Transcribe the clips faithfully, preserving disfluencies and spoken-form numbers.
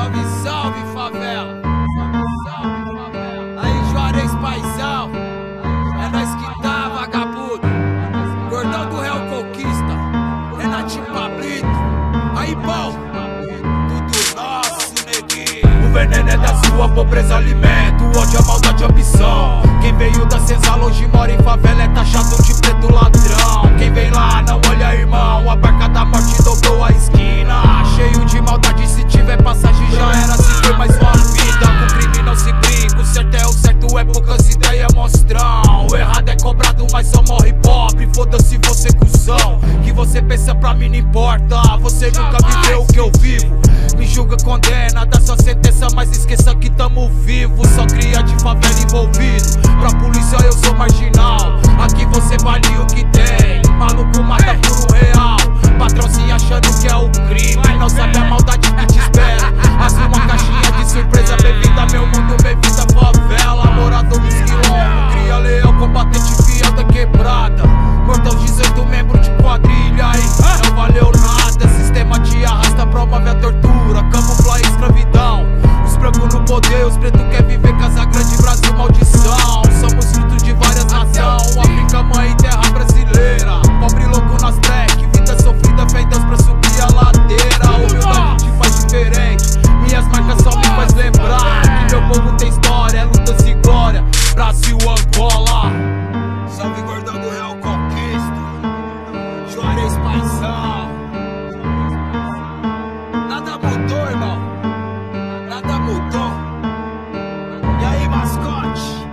Salve, salve, favela. Salve, salve, favela. Aí, Juarez, paizão. É nós que tá, vagabundo. Gordão do Real Conquista. Renatinho Pablito. Aí, bom. Tudo nosso, neguinho. O veneno é da sua pobreza, alimento. O ódio, a maldade, a opção. Quem veio da senzala hoje mora em favela. É taxado de preto ladrão. Quem vem lá não olha, irmão. A barca da morte dobrou a esquina. Cheio de maldade, se tiver passagem já era. Se foi mais uma vida, com crime não se brinca. O certo é o certo, é poucas ideias, monstrão. O errado é cobrado, mas só morre pobre. Foda-se você, cuzão. Que você pensa pra mim não importa. Você nunca viveu o que eu vivo. Me julga, condena, dá sua sentença, mas esqueça que tamo vivo. Só cria de favela envolvido. Pra polícia eu sou marginal. Aqui você vale o que tem. Maluco mata por um real. Patrão se achando que é o crime. Não sabe a maldade que te espera. Azul uma caixinha de surpresa. Bem-vinda a meu mundo, bem-vinda a favela. Morador dos quilombos, cria leão, combatente fiel da quebrada. Mortal dezoito membros de quadrilha e não valeu nada. Sistema te arrasta, promove a tortura, camufla a escravidão. Os brancos no poder, os pretos quer viver Casa Grande, Brasil, maldição. Somos frutos de várias nações, África, mãe e terra brasileira. Pobre louco nas track, vida sofrida, fé em Deus pra subir a ladeira. Humildade te faz diferente, minhas marcas só me faz lembrar que meu povo tem história, é lutas e glória. Brasil, Angola. Salve, gordão do Real Conquista. Juarez, paizão. Nada mudou, irmão. Nada mudou. E aí, mascote?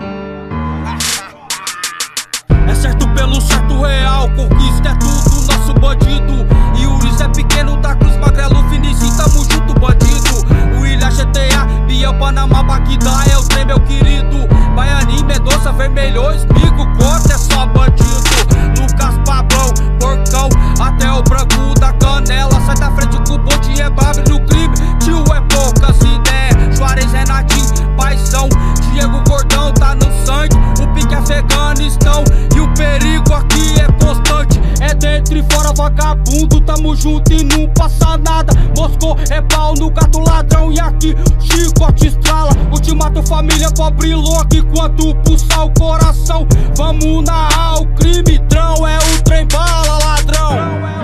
É certo pelo certo, Real Conquista é tudo, nosso bandido. E o Uris é pequeno, da Cruz, Magrelo, Finício, tamo junto, bandido. O Ilha, G T A, Biel, Panamá, Baquidá, é o trem, meu querido. Baianinho, Mendonça, Vermelhões, Bico, Corta, é só bandido. Lucas, Pablão, Porcão, até o branco da canela. Sai da frente com o bonde, é babre no crime. Tio, é poucas ideias. Juarez, Renatinho, paizão. Diego Gordão, tá no sangue. O pique é Afeganistão. E o perigo aqui é constante. É dentro e fora, vagabundo. Tamo junto e não passa nada. Moscou é pau no gato ladrão. E aqui chicote estrala. Ultimato, família, pobre louco. Enquanto pulsar o coração, vamos narrar o crime. Trão é o trem bala, ladrão.